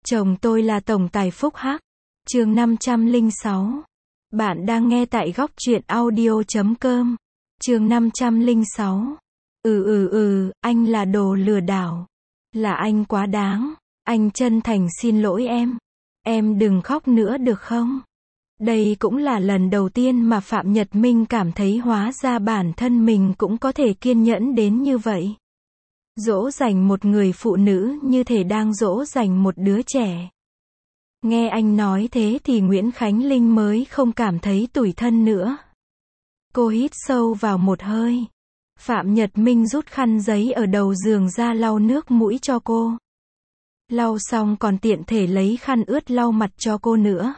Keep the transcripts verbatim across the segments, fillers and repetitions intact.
Chồng tôi là tổng tài Phúc Hắc. Chương năm trăm lẻ sáu. Bạn đang nghe tại góc truyện audio chấm com. Chương năm trăm lẻ sáu. Ừ ừ ừ, anh là đồ lừa đảo. Là anh quá đáng. Anh chân thành xin lỗi em. Em đừng khóc nữa được không? Đây cũng là lần đầu tiên mà Phạm Nhật Minh cảm thấy hóa ra bản thân mình cũng có thể kiên nhẫn đến như vậy. Dỗ dành một người phụ nữ như thể đang dỗ dành một đứa trẻ. Nghe anh nói thế thì Nguyễn Khánh Linh mới không cảm thấy tủi thân nữa. Cô hít sâu vào một hơi. Phạm Nhật Minh rút khăn giấy ở đầu giường ra lau nước mũi cho cô. Lau xong còn tiện thể lấy khăn ướt lau mặt cho cô nữa.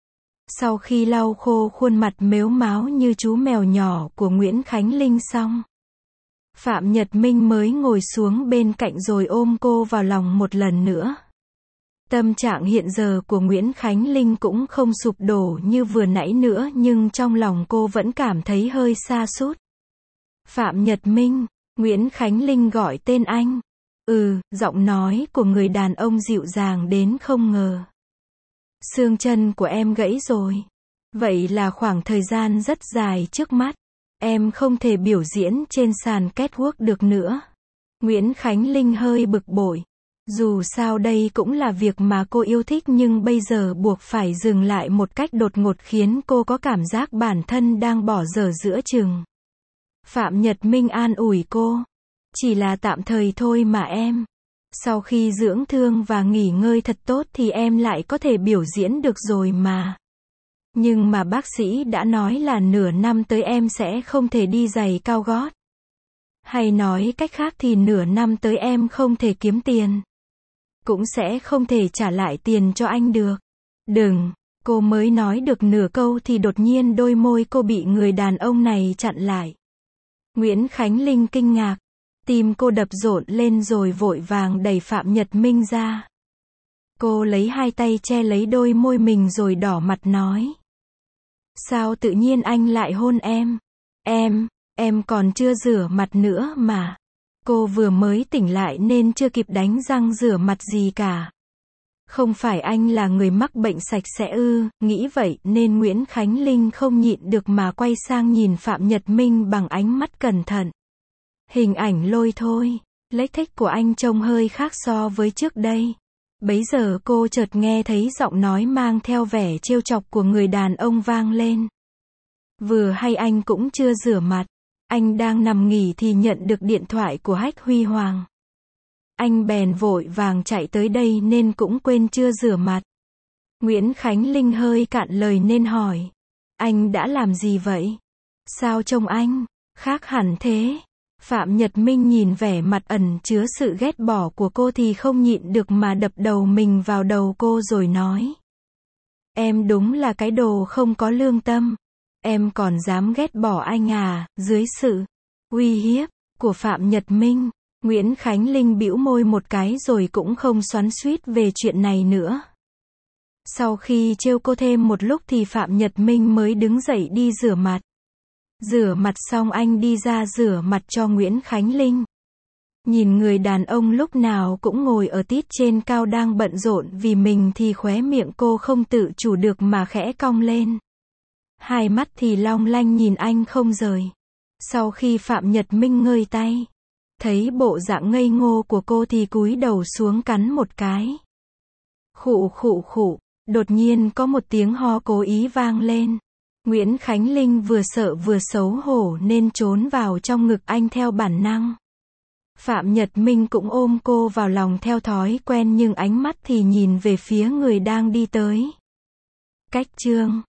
Sau khi lau khô khuôn mặt mếu máo như chú mèo nhỏ của Nguyễn Khánh Linh xong, Phạm Nhật Minh mới ngồi xuống bên cạnh rồi ôm cô vào lòng một lần nữa. Tâm trạng hiện giờ của Nguyễn Khánh Linh cũng không sụp đổ như vừa nãy nữa, nhưng trong lòng cô vẫn cảm thấy hơi sa sút. Phạm Nhật Minh, Nguyễn Khánh Linh gọi tên anh. Ừ, giọng nói của người đàn ông dịu dàng đến không ngờ. Xương chân của em gãy rồi. Vậy là khoảng thời gian rất dài trước mắt. Em không thể biểu diễn trên sàn catwalk được nữa. Nguyễn Khánh Linh hơi bực bội. Dù sao đây cũng là việc mà cô yêu thích, nhưng bây giờ buộc phải dừng lại một cách đột ngột khiến cô có cảm giác bản thân đang bỏ dở giữa chừng. Phạm Nhật Minh an ủi cô. Chỉ là tạm thời thôi mà em. Sau khi dưỡng thương và nghỉ ngơi thật tốt thì em lại có thể biểu diễn được rồi mà. Nhưng mà bác sĩ đã nói là nửa năm tới em sẽ không thể đi giày cao gót. Hay nói cách khác thì nửa năm tới em không thể kiếm tiền. Cũng sẽ không thể trả lại tiền cho anh được. Đừng, cô mới nói được nửa câu thì đột nhiên đôi môi cô bị người đàn ông này chặn lại. Nguyễn Khánh Linh kinh ngạc. Tim cô đập rộn lên rồi vội vàng đẩy Phạm Nhật Minh ra. Cô lấy hai tay che lấy đôi môi mình rồi đỏ mặt nói. Sao tự nhiên anh lại hôn em? Em, em còn chưa rửa mặt nữa mà. Cô vừa mới tỉnh lại nên chưa kịp đánh răng rửa mặt gì cả. Không phải anh là người mắc bệnh sạch sẽ ư? Nghĩ vậy nên Nguyễn Khánh Linh không nhịn được mà quay sang nhìn Phạm Nhật Minh bằng ánh mắt cẩn thận. Hình ảnh lôi thôi, lếch thếch của anh trông hơi khác so với trước đây. Bấy giờ cô chợt nghe thấy giọng nói mang theo vẻ trêu chọc của người đàn ông vang lên. Vừa hay anh cũng chưa rửa mặt. Anh đang nằm nghỉ thì nhận được điện thoại của Hách Huy Hoàng. Anh bèn vội vàng chạy tới đây nên cũng quên chưa rửa mặt. Nguyễn Khánh Linh hơi cạn lời nên hỏi. Anh đã làm gì vậy? Sao trông anh khác hẳn thế? Phạm Nhật Minh nhìn vẻ mặt ẩn chứa sự ghét bỏ của cô thì không nhịn được mà đập đầu mình vào đầu cô rồi nói. Em đúng là cái đồ không có lương tâm. Em còn dám ghét bỏ anh à? Dưới sự uy hiếp của Phạm Nhật Minh, Nguyễn Khánh Linh bĩu môi một cái rồi cũng không xoắn xuýt về chuyện này nữa. Sau khi trêu cô thêm một lúc thì Phạm Nhật Minh mới đứng dậy đi rửa mặt. Rửa mặt xong anh đi ra rửa mặt cho Nguyễn Khánh Linh. Nhìn người đàn ông lúc nào cũng ngồi ở tít trên cao đang bận rộn vì mình thì khóe miệng cô không tự chủ được mà khẽ cong lên. Hai mắt thì long lanh nhìn anh không rời. Sau khi Phạm Nhật Minh ngơi tay, thấy bộ dạng ngây ngô của cô thì cúi đầu xuống cắn một cái. Khụ khụ khụ, đột nhiên có một tiếng ho cố ý vang lên. Nguyễn Khánh Linh vừa sợ vừa xấu hổ nên trốn vào trong ngực anh theo bản năng. Phạm Nhật Minh cũng ôm cô vào lòng theo thói quen nhưng ánh mắt thì nhìn về phía người đang đi tới. Cách chương